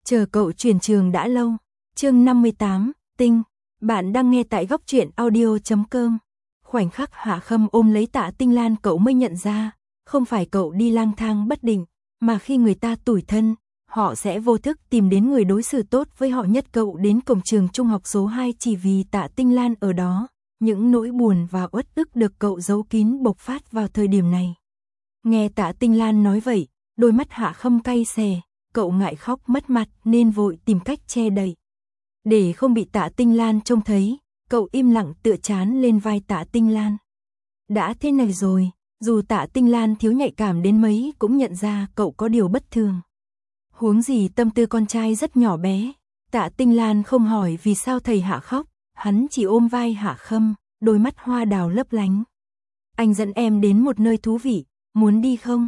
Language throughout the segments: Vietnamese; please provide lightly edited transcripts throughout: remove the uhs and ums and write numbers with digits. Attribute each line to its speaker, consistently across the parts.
Speaker 1: Chờ cậu chuyển trường đã lâu. Chương 58, Tinh. Bạn đang nghe tại góc truyện audio.com. Khoảnh khắc Hạ Khâm ôm lấy Tạ Tinh Lan cậu mới nhận ra, không phải cậu đi lang thang bất định, mà khi người ta tủi thân, họ sẽ vô thức tìm đến người đối xử tốt với họ nhất. Cậu đến cổng trường trung học số 2 chỉ vì Tạ Tinh Lan ở đó, những nỗi buồn và uất ức được cậu giấu kín bộc phát vào thời điểm này. Nghe Tạ Tinh Lan nói vậy, đôi mắt Hạ Khâm cay xè, cậu ngại khóc mất mặt nên vội tìm cách che đậy. Để không bị Tạ Tinh Lan trông thấy, cậu im lặng tựa trán lên vai Tạ Tinh Lan. Đã thế này rồi, dù Tạ Tinh Lan thiếu nhạy cảm đến mấy cũng nhận ra cậu có điều bất thường. Huống gì tâm tư con trai rất nhỏ bé, Tạ Tinh Lan không hỏi vì sao thầy Hạ khóc, hắn chỉ ôm vai Hạ Khâm, đôi mắt hoa đào lấp lánh. Anh dẫn em đến một nơi thú vị, muốn đi không?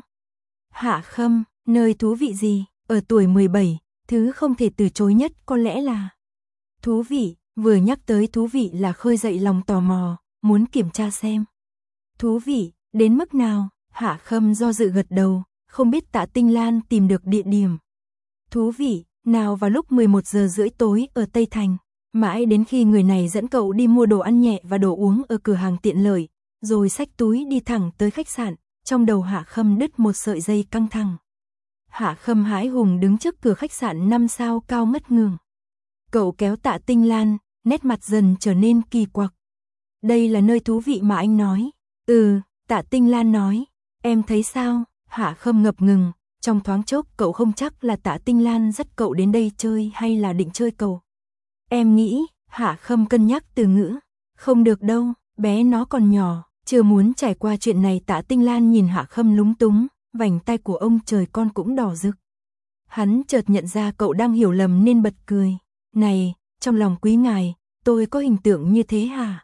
Speaker 1: Hạ Khâm, nơi thú vị gì? Ở tuổi 17, thứ không thể từ chối nhất có lẽ là thú vị. Vừa nhắc tới thú vị là khơi dậy lòng tò mò, muốn kiểm tra xem. Thú vị, đến mức nào? Hạ Khâm do dự gật đầu, không biết Tạ Tinh Lan tìm được địa điểm. Thú vị, nào vào lúc 11 giờ rưỡi tối ở Tây Thành. Mãi đến khi người này dẫn cậu đi mua đồ ăn nhẹ và đồ uống ở cửa hàng tiện lợi, rồi xách túi đi thẳng tới khách sạn, trong đầu Hạ Khâm đứt một sợi dây căng thẳng. Hạ Khâm hãi hùng đứng trước cửa khách sạn 5 sao cao ngất ngường. Cậu kéo Tạ Tinh Lan, nét mặt dần trở nên kỳ quặc. Đây là nơi thú vị mà anh nói. Tạ Tinh Lan nói. Em thấy sao? Hạ Khâm ngập ngừng, trong thoáng chốc cậu không chắc là Tạ Tinh Lan dắt cậu đến đây chơi hay là định chơi cậu. Em nghĩ, Hạ Khâm cân nhắc từ ngữ. Không được đâu, bé nó còn nhỏ, chưa muốn trải qua chuyện này. Tạ Tinh Lan nhìn Hạ Khâm lúng túng, vành tai của ông trời con cũng đỏ rực. Hắn chợt nhận ra cậu đang hiểu lầm nên bật cười. Này, trong lòng quý ngài, tôi có hình tượng như thế hả?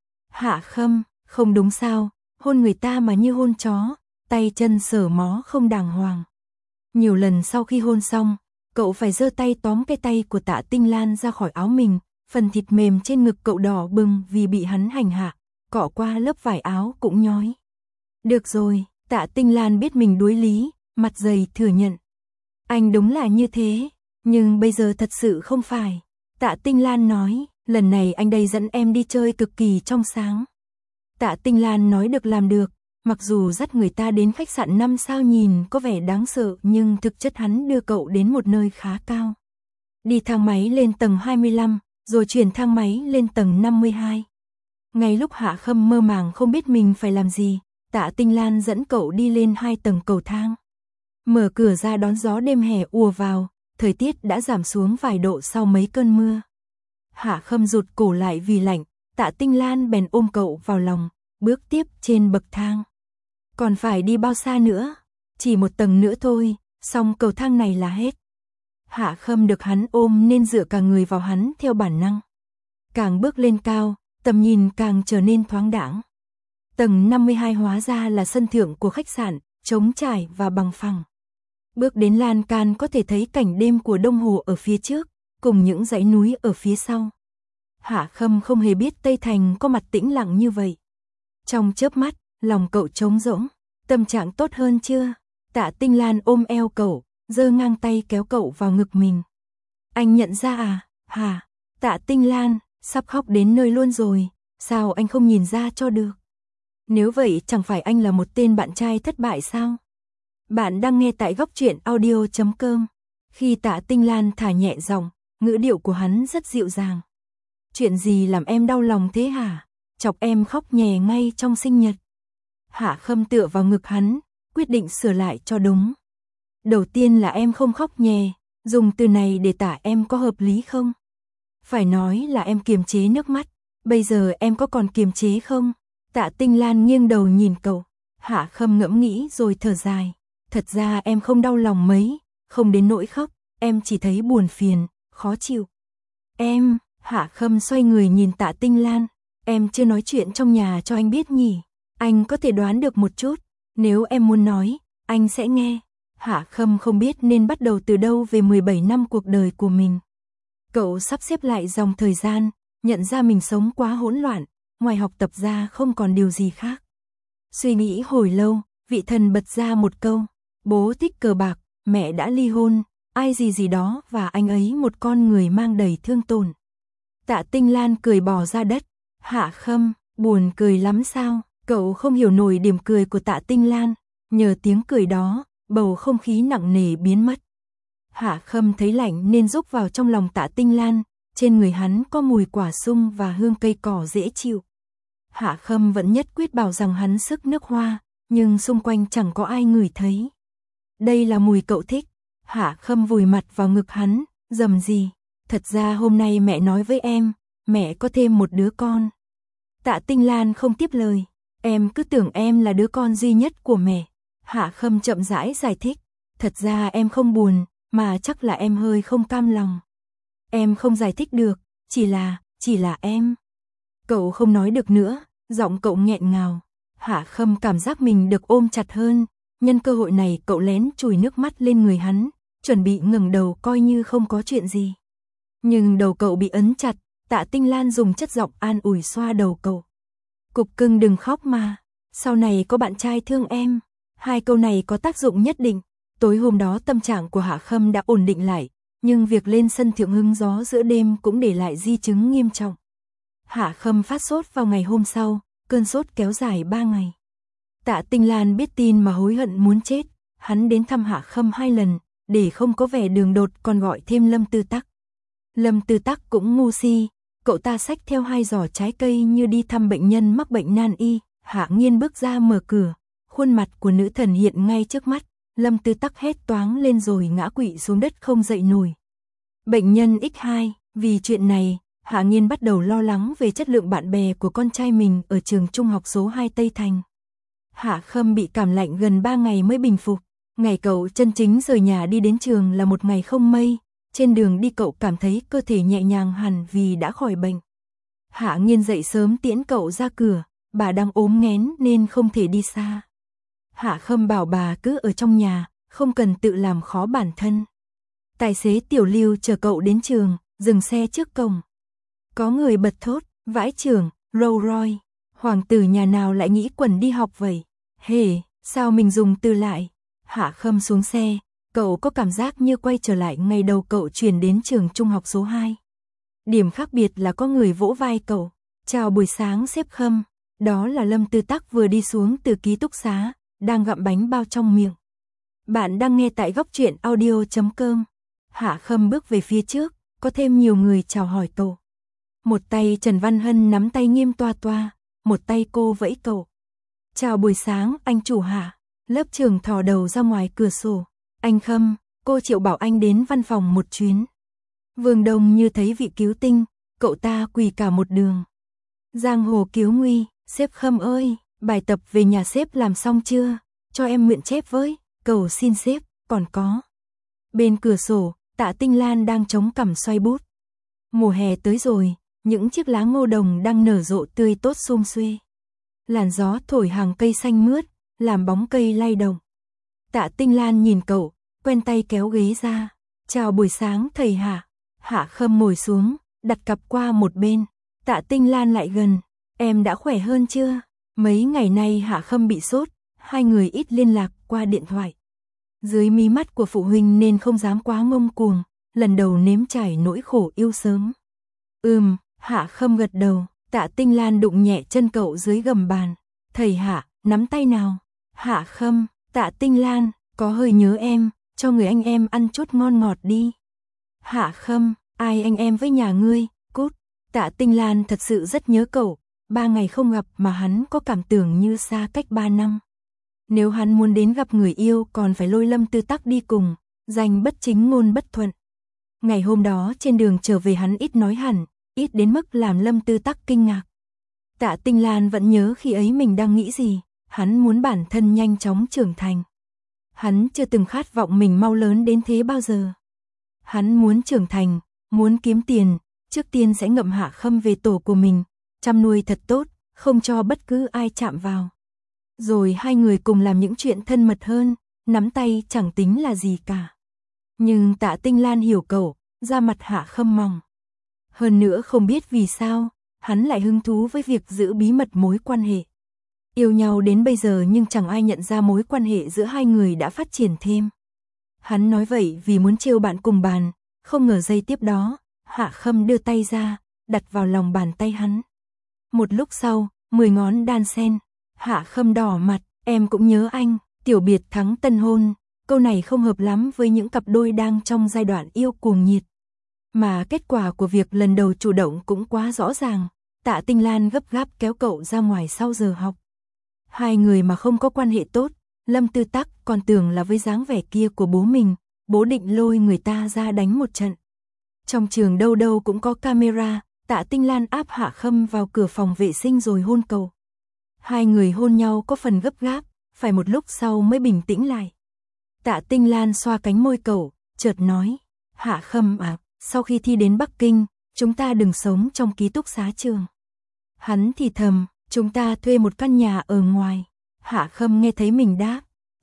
Speaker 1: Hạ Khâm, không đúng sao, hôn người ta mà như hôn chó, tay chân sờ mó không đàng hoàng. Nhiều lần sau khi hôn xong, cậu phải giơ tay tóm cái tay của Tạ Tinh Lan ra khỏi áo mình, phần thịt mềm trên ngực cậu đỏ bừng vì bị hắn hành hạ, cọ qua lớp vải áo cũng nhói. Được rồi, Tạ Tinh Lan biết mình đuối lý, mặt dày thừa nhận. Anh đúng là như thế, nhưng bây giờ thật sự không phải. Tạ Tinh Lan nói, lần này anh đây dẫn em đi chơi cực kỳ trong sáng. Tạ Tinh Lan nói được làm được, mặc dù dắt người ta đến khách sạn 5 sao nhìn có vẻ đáng sợ nhưng thực chất hắn đưa cậu đến một nơi khá cao. Đi thang máy lên tầng 25, rồi chuyển thang máy lên tầng 52. Ngay lúc Hạ Khâm mơ màng không biết mình phải làm gì, Tạ Tinh Lan dẫn cậu đi lên 2 tầng cầu thang. Mở cửa ra đón gió đêm hè ùa vào, thời tiết đã giảm xuống vài độ sau mấy cơn mưa. Hạ Khâm rụt cổ lại vì lạnh, Tạ Tinh Lan bèn ôm cậu vào lòng, bước tiếp trên bậc thang. Còn phải đi bao xa nữa? Chỉ một tầng nữa thôi, xong cầu thang này là hết. Hạ Khâm được hắn ôm nên dựa cả người vào hắn theo bản năng. Càng bước lên cao, tầm nhìn càng trở nên thoáng đãng. Tầng 52 hóa ra là sân thượng của khách sạn, trống trải và bằng phẳng. Bước đến lan can có thể thấy cảnh đêm của Đông Hồ ở phía trước, cùng những dãy núi ở phía sau. Hạ Khâm không hề biết Tây Thành có mặt tĩnh lặng như vậy. Trong chớp mắt, lòng cậu trống rỗng. Tâm trạng tốt hơn chưa? Tạ Tinh Lan ôm eo cậu, giơ ngang tay kéo cậu vào ngực mình. Anh nhận ra à? Hả? Tạ Tinh Lan, sắp khóc đến nơi luôn rồi, sao anh không nhìn ra cho được? Nếu vậy chẳng phải anh là một tên bạn trai thất bại sao? Bạn đang nghe tại góc truyện audio.com. Khi Tạ Tinh Lan thả nhẹ giọng, ngữ điệu của hắn rất dịu dàng. Chuyện gì làm em đau lòng thế hả? Chọc em khóc nhè ngay trong sinh nhật. Hạ Khâm tựa vào ngực hắn, quyết định sửa lại cho đúng. Đầu tiên là em không khóc nhè, dùng từ này để tả em có hợp lý không? Phải nói là em kiềm chế nước mắt, bây giờ em có còn kiềm chế không? Tạ Tinh Lan nghiêng đầu nhìn cậu. Hạ Khâm ngẫm nghĩ rồi thở dài. Thật ra em không đau lòng mấy, không đến nỗi khóc, em chỉ thấy buồn phiền, khó chịu. Em, Hạ Khâm xoay người nhìn Tạ Tinh Lan. Em chưa nói chuyện trong nhà cho anh biết nhỉ? Anh có thể đoán được một chút, nếu em muốn nói, anh sẽ nghe. Hạ Khâm không biết nên bắt đầu từ đâu về 17 năm cuộc đời của mình. Cậu sắp xếp lại dòng thời gian, nhận ra mình sống quá hỗn loạn, ngoài học tập ra không còn điều gì khác. Suy nghĩ hồi lâu, vị thần bật ra một câu, bố thích cờ bạc, mẹ đã ly hôn, ai gì gì đó và anh ấy một con người mang đầy thương tổn. Tạ Tinh Lan cười bò ra đất. Hạ Khâm, buồn cười lắm sao? Cậu không hiểu nổi điểm cười của Tạ Tinh Lan. Nhờ tiếng cười đó, bầu không khí nặng nề biến mất. Hạ Khâm thấy lạnh nên rúc vào trong lòng Tạ Tinh Lan. Trên người hắn có mùi quả sung và hương cây cỏ dễ chịu. Hạ Khâm vẫn nhất quyết bảo rằng hắn sức nước hoa, nhưng xung quanh chẳng có ai ngửi thấy. Đây là mùi cậu thích. Hạ Khâm vùi mặt vào ngực hắn, rầm rì. Thật ra hôm nay mẹ nói với em, mẹ có thêm một đứa con. Tạ Tinh Lan không tiếp lời. Em cứ tưởng em là đứa con duy nhất của mẹ. Hạ Khâm chậm rãi giải thích. Thật ra em không buồn, mà chắc là em hơi không cam lòng. Em không giải thích được, chỉ là em. Cậu không nói được nữa, giọng cậu nghẹn ngào. Hạ Khâm cảm giác mình được ôm chặt hơn. Nhân cơ hội này cậu lén chùi nước mắt lên người hắn, chuẩn bị ngẩng đầu coi như không có chuyện gì. Nhưng đầu cậu bị ấn chặt, Tạ Tinh Lan dùng chất giọng an ủi xoa đầu cậu. Cục cưng đừng khóc mà, sau này có bạn trai thương em. Hai câu này có tác dụng nhất định. Tối hôm đó tâm trạng của Hạ Khâm đã ổn định lại, nhưng việc lên sân thượng hứng gió giữa đêm cũng để lại di chứng nghiêm trọng. Hạ Khâm phát sốt vào ngày hôm sau, cơn sốt kéo dài 3 ngày. Tạ Tinh Lan biết tin mà hối hận muốn chết, hắn đến thăm Hạ Khâm 2 lần, để không có vẻ đường đột còn gọi thêm Lâm Tư Tắc. Lâm Tư Tắc cũng ngu si, cậu ta xách theo 2 giỏ trái cây như đi thăm bệnh nhân mắc bệnh nan y. Hạ Nghiên bước ra mở cửa, khuôn mặt của nữ thần hiện ngay trước mắt. Lâm Tư Tắc hét toáng lên rồi ngã quỵ xuống đất không dậy nổi. Bệnh nhân X2, vì chuyện này, Hạ Nghiên bắt đầu lo lắng về chất lượng bạn bè của con trai mình ở trường trung học số 2 Tây Thành. Hạ Khâm bị cảm lạnh gần 3 ngày mới bình phục. Ngày cậu chân chính rời nhà đi đến trường là một ngày không mây. Trên đường đi cậu cảm thấy cơ thể nhẹ nhàng hẳn vì đã khỏi bệnh. Hạ Nghiên dậy sớm tiễn cậu ra cửa, bà đang ốm nghén nên không thể đi xa. Hạ Khâm bảo bà cứ ở trong nhà, không cần tự làm khó bản thân. Tài xế Tiểu Lưu chờ cậu đến trường, dừng xe trước cổng. Có người bật thốt, vãi chưởng, Rolls Royce, hoàng tử nhà nào lại nghĩ quần đi học vậy? Hề, sao mình dùng từ lại? Hạ Khâm xuống xe, cậu có cảm giác như quay trở lại ngày đầu cậu chuyển đến trường trung học số 2. Điểm khác biệt là có người vỗ vai cậu. Chào buổi sáng sếp Khâm. Đó là Lâm Tư Tắc vừa đi xuống từ ký túc xá, đang gặm bánh bao trong miệng. Bạn đang nghe tại góc truyện audio.com. Hạ Khâm bước về phía trước, có thêm nhiều người chào hỏi cậu. Một tay Trần Văn Hân nắm tay Nghiêm Toa Toa, một tay cô vẫy cậu. Chào buổi sáng anh chủ Hạ. Lớp trưởng thò đầu ra ngoài cửa sổ. Anh Khâm, cô Triệu bảo anh đến văn phòng một chuyến. Vương Đông như thấy vị cứu tinh, cậu ta quỳ cả một đường. Giang hồ cứu nguy, sếp Khâm ơi, bài tập về nhà sếp làm xong chưa? Cho em mượn chép với, cầu xin sếp, còn có. Bên cửa sổ, Tạ Tinh Lan đang chống cằm xoay bút. Mùa hè tới rồi, những chiếc lá ngô đồng đang nở rộ tươi tốt sum xuê. Làn gió thổi hàng cây xanh mướt, làm bóng cây lay động. Tạ Tinh Lan nhìn cậu, quen tay kéo ghế ra. Chào buổi sáng thầy Hạ. Hạ Khâm ngồi xuống, đặt cặp qua một bên. Tạ Tinh Lan lại gần. Em đã khỏe hơn chưa? Mấy ngày nay Hạ Khâm bị sốt, hai người ít liên lạc qua điện thoại. Dưới mí mắt của phụ huynh nên không dám quá ngông cuồng, lần đầu nếm trải nỗi khổ yêu sớm. Hạ Khâm gật đầu. Tạ Tinh Lan đụng nhẹ chân cậu dưới gầm bàn. Thầy Hạ, nắm tay nào. Hạ Khâm, Tạ Tinh Lan, có hơi nhớ em, cho người anh em ăn chút ngon ngọt đi. Hạ Khâm, ai anh em với nhà ngươi, cút. Tạ Tinh Lan thật sự rất nhớ cậu, 3 ngày không gặp mà hắn có cảm tưởng như xa cách 3 năm. Nếu hắn muốn đến gặp người yêu còn phải lôi Lâm Tư Tắc đi cùng, danh bất chính ngôn bất thuận. Ngày hôm đó trên đường trở về hắn ít nói hẳn, ít đến mức làm Lâm Tư Tắc kinh ngạc. Tạ Tinh Lan vẫn nhớ khi ấy mình đang nghĩ gì, hắn muốn bản thân nhanh chóng trưởng thành. Hắn chưa từng khát vọng mình mau lớn đến thế bao giờ. Hắn muốn trưởng thành, muốn kiếm tiền, trước tiên sẽ ngậm Hạ Khâm về tổ của mình, chăm nuôi thật tốt, không cho bất cứ ai chạm vào. Rồi hai người cùng làm những chuyện thân mật hơn, nắm tay chẳng tính là gì cả. Nhưng Tạ Tinh Lan hiểu cậu, da mặt Hạ Khâm mỏng. Hơn nữa không biết vì sao, hắn lại hứng thú với việc giữ bí mật mối quan hệ. Yêu nhau đến bây giờ nhưng chẳng ai nhận ra mối quan hệ giữa hai người đã phát triển thêm. Hắn nói vậy vì muốn trêu bạn cùng bàn, không ngờ giây tiếp đó, Hạ Khâm đưa tay ra, đặt vào lòng bàn tay hắn. Một lúc sau, 10 ngón đan sen, Hạ Khâm đỏ mặt, em cũng nhớ anh, tiểu biệt thắng tân hôn, câu này không hợp lắm với những cặp đôi đang trong giai đoạn yêu cuồng nhiệt. Mà kết quả của việc lần đầu chủ động cũng quá rõ ràng, Tạ Tinh Lan gấp gáp kéo cậu ra ngoài sau giờ học. Hai người mà không có quan hệ tốt, Lâm Tư Tắc còn tưởng là với dáng vẻ kia của bố mình, bố định lôi người ta ra đánh một trận. Trong trường đâu đâu cũng có camera, Tạ Tinh Lan áp Hạ Khâm vào cửa phòng vệ sinh rồi hôn cậu. Hai người hôn nhau có phần gấp gáp, phải một lúc sau mới bình tĩnh lại. Tạ Tinh Lan xoa cánh môi cậu, chợt nói, Hạ Khâm à, sau khi thi đến Bắc Kinh, chúng ta đừng sống trong ký túc xá trường. Hắn thì thầm, chúng ta thuê một căn nhà ở ngoài. Hạ Khâm nghe thấy mình đáp,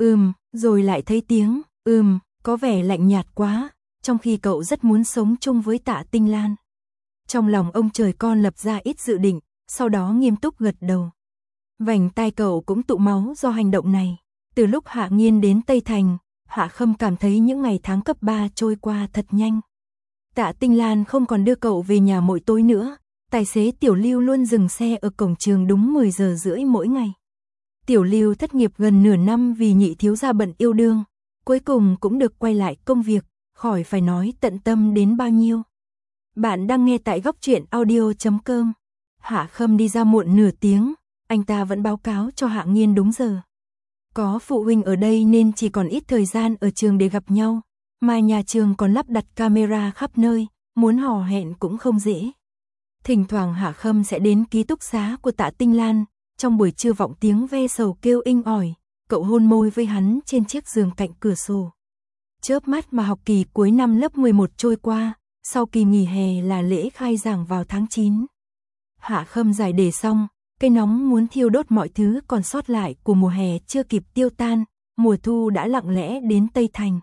Speaker 1: rồi lại thấy tiếng, có vẻ lạnh nhạt quá, trong khi cậu rất muốn sống chung với Tạ Tinh Lan. Trong lòng ông trời con lập ra ít dự định, sau đó nghiêm túc gật đầu. Vành tai cậu cũng tụ máu do hành động này. Từ lúc Hạ Nghiên đến Tây Thành, Hạ Khâm cảm thấy những ngày tháng cấp 3 trôi qua thật nhanh. Tạ Tinh Lan không còn đưa cậu về nhà mỗi tối nữa, tài xế Tiểu Lưu luôn dừng xe ở cổng trường đúng 10 giờ rưỡi mỗi ngày. Tiểu Lưu thất nghiệp gần nửa năm vì nhị thiếu gia bận yêu đương, cuối cùng cũng được quay lại công việc, khỏi phải nói tận tâm đến bao nhiêu. Bạn đang nghe tại góc truyện audio.com. Hạ Khâm đi ra muộn nửa tiếng, anh ta vẫn báo cáo cho Hạ Nghiên đúng giờ. Có phụ huynh ở đây nên chỉ còn ít thời gian ở trường để gặp nhau, mà nhà trường còn lắp đặt camera khắp nơi, muốn hò hẹn cũng không dễ. Thỉnh thoảng Hạ Khâm sẽ đến ký túc xá của Tạ Tinh Lan, trong buổi trưa vọng tiếng ve sầu kêu inh ỏi, cậu hôn môi với hắn trên chiếc giường cạnh cửa sổ. Chớp mắt mà học kỳ cuối năm lớp 11 trôi qua, sau kỳ nghỉ hè là lễ khai giảng vào tháng 9. Hạ Khâm giải đề xong, cây nóng muốn thiêu đốt mọi thứ còn sót lại của mùa hè chưa kịp tiêu tan, mùa thu đã lặng lẽ đến Tây Thành.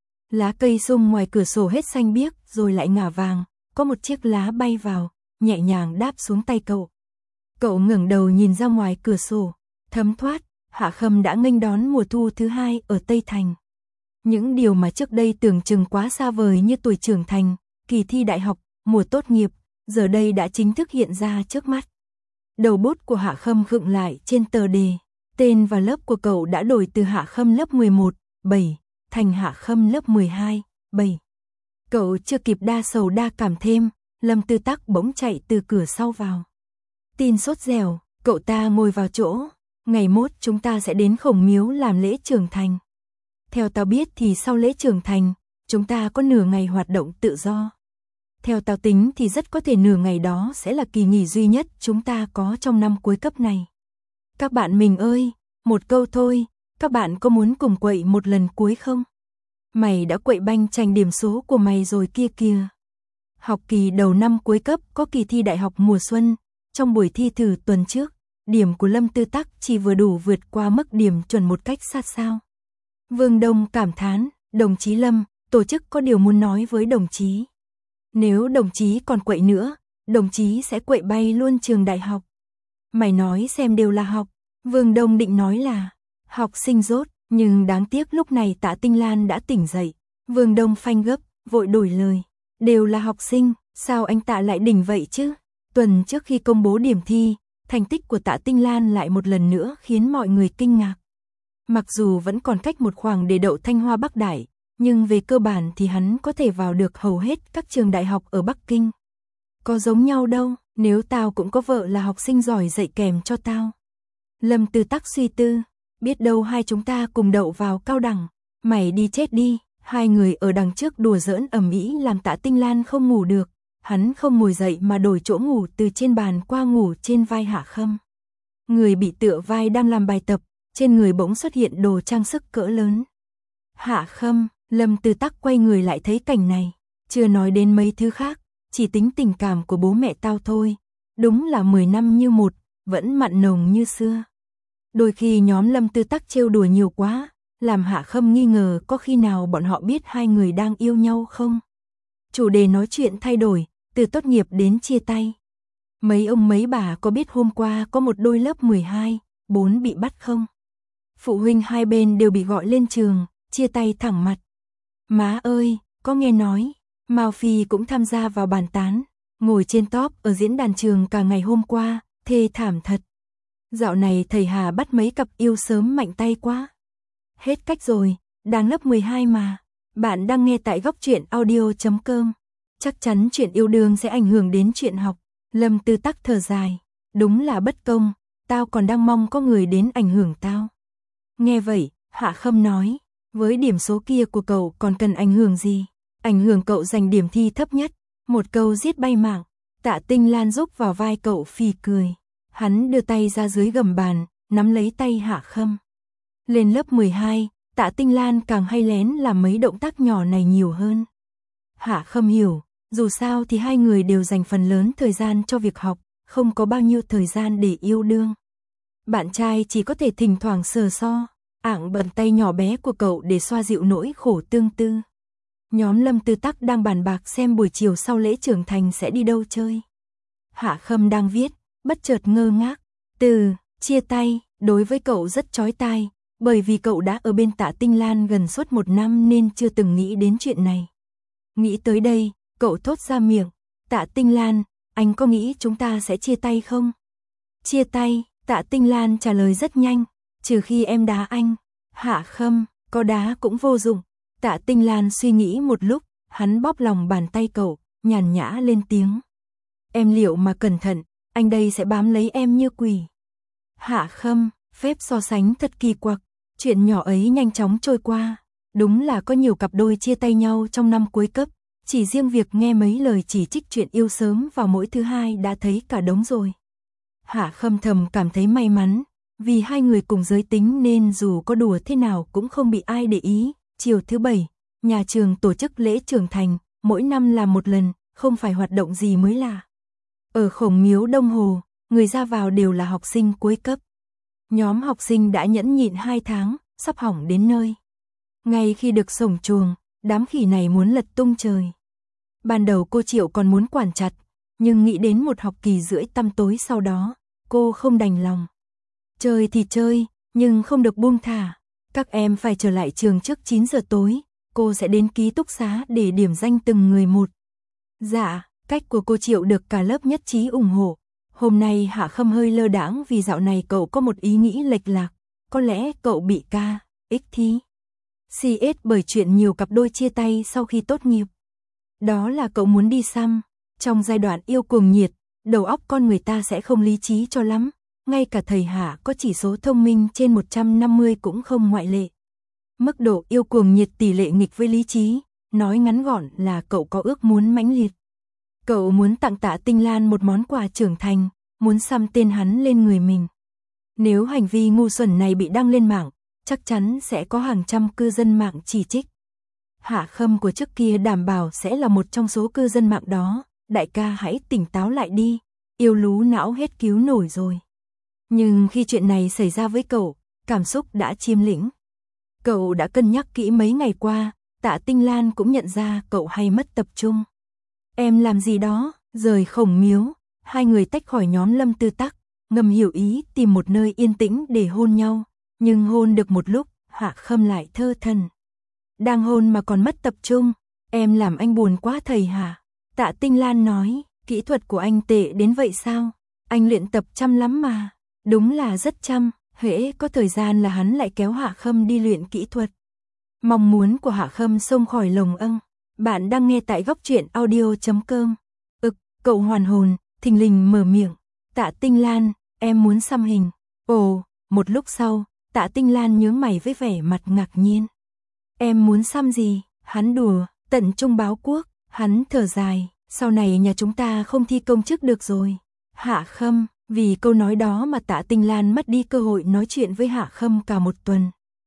Speaker 1: Lá cây sum ngoài cửa sổ hết xanh biếc rồi lại ngả vàng, có một chiếc lá bay vào, nhẹ nhàng đáp xuống tay cậu. Cậu ngẩng đầu nhìn ra ngoài cửa sổ, thấm thoát, Hạ Khâm đã nghênh đón mùa thu thứ hai ở Tây Thành. Những điều mà trước đây tưởng chừng quá xa vời như tuổi trưởng thành, kỳ thi đại học, mùa tốt nghiệp, giờ đây đã chính thức hiện ra trước mắt. Đầu bút của Hạ Khâm khựng lại trên tờ đề, tên và lớp của cậu đã đổi từ Hạ Khâm lớp 11, 7, thành Hạ Khâm lớp 12, 7. Cậu chưa kịp đa sầu đa cảm thêm, Lâm Tư Tắc bỗng chạy từ cửa sau vào. Tin sốt dẻo, cậu ta ngồi vào chỗ, ngày mốt chúng ta sẽ đến Khổng Miếu làm lễ trưởng thành. Theo tao biết thì sau lễ trưởng thành, chúng ta có nửa ngày hoạt động tự do. Theo tao tính thì rất có thể nửa ngày đó sẽ là kỳ nghỉ duy nhất chúng ta có trong năm cuối cấp này. Các bạn mình ơi, một câu thôi, các bạn có muốn cùng quậy một lần cuối không? Mày đã quậy banh tranh điểm số của mày rồi kia kìa. Học kỳ đầu năm cuối cấp có kỳ thi đại học mùa xuân, trong buổi thi thử tuần trước, điểm của Lâm Tư Tắc chỉ vừa đủ vượt qua mức điểm chuẩn một cách sát sao. Vương Đông cảm thán, đồng chí Lâm, tổ chức có điều muốn nói với đồng chí. Nếu đồng chí còn quậy nữa, đồng chí sẽ quậy bay luôn trường đại học. Mày nói xem đều là học, Vương Đông định nói là học sinh dốt, nhưng đáng tiếc lúc này Tạ Tinh Lan đã tỉnh dậy. Vương Đông phanh gấp, vội đổi lời, đều là học sinh, sao anh Tạ lại đỉnh vậy chứ? Tuần trước khi công bố điểm thi, thành tích của Tạ Tinh Lan lại một lần nữa khiến mọi người kinh ngạc. Mặc dù vẫn còn cách một khoảng để đậu Thanh Hoa Bắc Đại, nhưng về cơ bản thì hắn có thể vào được hầu hết các trường đại học ở Bắc Kinh. Có giống nhau đâu, nếu tao cũng có vợ là học sinh giỏi dạy kèm cho tao. Lâm Tư Tắc suy tư, biết đâu hai chúng ta cùng đậu vào cao đẳng, mày đi chết đi. Hai người ở đằng trước đùa giỡn ầm ĩ làm Tạ Tinh Lan không ngủ được, hắn không ngồi dậy mà đổi chỗ ngủ từ trên bàn qua ngủ trên vai Hạ Khâm. Người bị tựa vai đang làm bài tập, trên người bỗng xuất hiện đồ trang sức cỡ lớn. Hạ Khâm, Lâm Tư Tắc quay người lại thấy cảnh này, chưa nói đến mấy thứ khác, chỉ tính tình cảm của bố mẹ tao thôi, đúng là 10 năm như một, vẫn mặn nồng như xưa. Đôi khi nhóm Lâm Tư Tắc trêu đùa nhiều quá, làm Hạ Khâm nghi ngờ có khi nào bọn họ biết hai người đang yêu nhau không. Chủ đề nói chuyện thay đổi, từ tốt nghiệp đến chia tay. Mấy ông mấy bà có biết hôm qua có một đôi lớp 12, 4 bị bắt không? Phụ huynh hai bên đều bị gọi lên trường, chia tay thẳng mặt. Má ơi, có nghe nói, Mao Phi cũng tham gia vào bàn tán, ngồi trên top ở diễn đàn trường cả ngày hôm qua, thê thảm thật. Dạo này thầy Hà bắt mấy cặp yêu sớm mạnh tay quá. Hết cách rồi, đang lớp 12 mà. Bạn đang nghe tại góc truyện audio.com. Chắc chắn chuyện yêu đương sẽ ảnh hưởng đến chuyện học. Lâm Tư Tắc thở dài. Đúng là bất công, tao còn đang mong có người đến ảnh hưởng tao. Nghe vậy, Hạ Khâm nói, với điểm số kia của cậu còn cần ảnh hưởng gì? Ảnh hưởng cậu giành điểm thi thấp nhất. Một câu giết bay mạng. Tạ Tinh Lan rúc vào vai cậu phì cười. Hắn đưa tay ra dưới gầm bàn, nắm lấy tay Hạ Khâm. Lên lớp 12, Tạ Tinh Lan càng hay lén làm mấy động tác nhỏ này nhiều hơn. Hạ Khâm hiểu, dù sao thì hai người đều dành phần lớn thời gian cho việc học, không có bao nhiêu thời gian để yêu đương. Bạn trai chỉ có thể thỉnh thoảng sờ so, ạng bàn tay nhỏ bé của cậu để xoa dịu nỗi khổ tương tư. Nhóm Lâm Tư Tắc đang bàn bạc xem buổi chiều sau lễ trưởng thành sẽ đi đâu chơi. Hạ Khâm đang viết, bất chợt ngơ ngác. Từ chia tay, đối với cậu rất chói tai, bởi vì cậu đã ở bên Tạ Tinh Lan gần suốt 1 năm nên chưa từng nghĩ đến chuyện này. Nghĩ tới đây, cậu thốt ra miệng, Tạ Tinh Lan, anh có nghĩ chúng ta sẽ chia tay không? Chia tay, Tạ Tinh Lan trả lời rất nhanh, trừ khi em đá anh. Hạ Khâm, có đá cũng vô dụng. Tạ Tinh Lan suy nghĩ một lúc, hắn bóp lòng bàn tay cậu, nhàn nhã lên tiếng. Em liệu mà cẩn thận, anh đây sẽ bám lấy em như quỷ. Hạ Khâm, phép so sánh thật kỳ quặc, chuyện nhỏ ấy nhanh chóng trôi qua. Đúng là có nhiều cặp đôi chia tay nhau trong năm cuối cấp, chỉ riêng việc nghe mấy lời chỉ trích chuyện yêu sớm vào mỗi thứ hai đã thấy cả đống rồi. Hạ Khâm thầm cảm thấy may mắn, vì hai người cùng giới tính nên dù có đùa thế nào cũng không bị ai để ý. Chiều thứ Bảy, nhà trường tổ chức lễ trưởng thành, mỗi năm làm một lần, không phải hoạt động gì mới lạ. Ở Khổng Miếu Đông Hồ, người ra vào đều là học sinh cuối cấp. Nhóm học sinh đã nhẫn nhịn 2 tháng, sắp hỏng đến nơi. Ngay khi được sổng chuồng, đám khỉ này muốn lật tung trời. Ban đầu cô Triệu còn muốn quản chặt, nhưng nghĩ đến một học kỳ rưỡi tăm tối sau đó, cô không đành lòng. Chơi thì chơi, nhưng không được buông thả. Các em phải trở lại trường trước 9 giờ tối, cô sẽ đến ký túc xá để điểm danh từng người một. Dạ, cách của cô Triệu được cả lớp nhất trí ủng hộ. Hôm nay Hạ Khâm hơi lơ đãng vì dạo này cậu có một ý nghĩ lệch lạc. Có lẽ cậu bị KX CS bởi chuyện nhiều cặp đôi chia tay sau khi tốt nghiệp. Đó là cậu muốn đi xăm. Trong giai đoạn yêu cuồng nhiệt, đầu óc con người ta sẽ không lý trí cho lắm. Ngay cả thầy Hạ có chỉ số thông minh trên 150 cũng không ngoại lệ. Mức độ yêu cuồng nhiệt tỷ lệ nghịch với lý trí, nói ngắn gọn là cậu có ước muốn mãnh liệt. Cậu muốn tặng Tạ Tinh Lan một món quà trưởng thành, muốn xăm tên hắn lên người mình. Nếu hành vi ngu xuẩn này bị đăng lên mạng, chắc chắn sẽ có hàng trăm cư dân mạng chỉ trích. Hạ Khâm của trước kia đảm bảo sẽ là một trong số cư dân mạng đó, đại ca hãy tỉnh táo lại đi, yêu lú não hết cứu nổi rồi. Nhưng khi chuyện này xảy ra với cậu, cảm xúc đã chiếm lĩnh. Cậu đã cân nhắc kỹ mấy ngày qua, Tạ Tinh Lan cũng nhận ra cậu hay mất tập trung. Em làm gì đó, rời Khổng Miếu, hai người tách khỏi nhóm Lâm Tư Tắc, ngầm hiểu ý tìm một nơi yên tĩnh để hôn nhau. Nhưng hôn được một lúc, Hạ Khâm lại thơ thẩn. Đang hôn mà còn mất tập trung, em làm anh buồn quá thầy hả? Tạ Tinh Lan nói, kỹ thuật của anh tệ đến vậy sao? Anh luyện tập chăm lắm mà. Đúng là rất chăm, hễ có thời gian là hắn lại kéo Hạ Khâm đi luyện kỹ thuật. Mong muốn của Hạ Khâm xông khỏi lồng âng. Bạn đang nghe tại góc truyện audio.com. Cậu hoàn hồn, thình lình mở miệng. Tạ Tinh Lan, em muốn xăm hình. Ồ, một lúc sau, Tạ Tinh Lan nhướng mày với vẻ mặt ngạc nhiên. Em muốn xăm gì? Hắn đùa, tận trung báo quốc. Hắn thở dài, sau này nhà chúng ta không thi công chức được rồi. Hạ Khâm, vì câu nói đó mà Tạ Tinh Lan mất đi cơ hội nói chuyện với Hạ Khâm cả một tuần.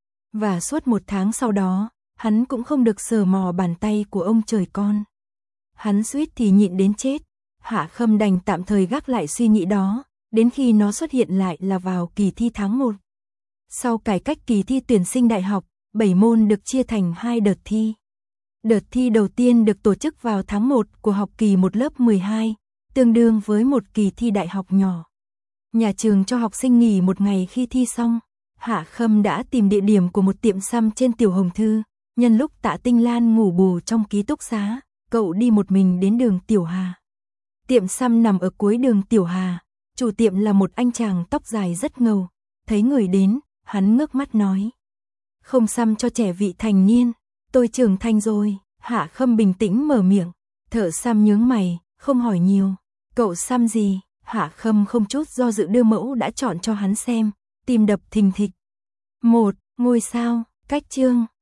Speaker 1: Và suốt 1 tháng sau đó, hắn cũng không được sờ mò bàn tay của ông trời con. Hắn suýt thì nhịn đến chết. Hạ Khâm đành tạm thời gác lại suy nghĩ đó, đến khi nó xuất hiện lại là vào kỳ thi tháng 1. Sau cải cách kỳ thi tuyển sinh đại học, 7 môn được chia thành 2 đợt thi. Đợt thi đầu tiên được tổ chức vào tháng 1 của học kỳ 1 lớp 12, tương đương với một kỳ thi đại học nhỏ. Nhà trường cho học sinh nghỉ 1 ngày khi thi xong. Hạ Khâm đã tìm địa điểm của một tiệm xăm trên Tiểu Hồng Thư, Nhân lúc Tạ Tinh Lan ngủ bù trong ký túc xá, cậu đi một mình đến đường Tiểu Hà. Tiệm xăm nằm ở cuối đường Tiểu Hà, chủ tiệm là một anh chàng tóc dài rất ngầu. Thấy người đến, hắn ngước mắt nói: "Không xăm cho trẻ vị thành niên, tôi trưởng thành rồi." Hạ Khâm bình tĩnh mở miệng. Thợ xăm nhướng mày, không hỏi nhiều. "Cậu xăm gì?" Hạ Khâm không chút do dự đưa mẫu đã chọn cho hắn xem, tim đập thình thịch. 1. Ngôi sao, cách chương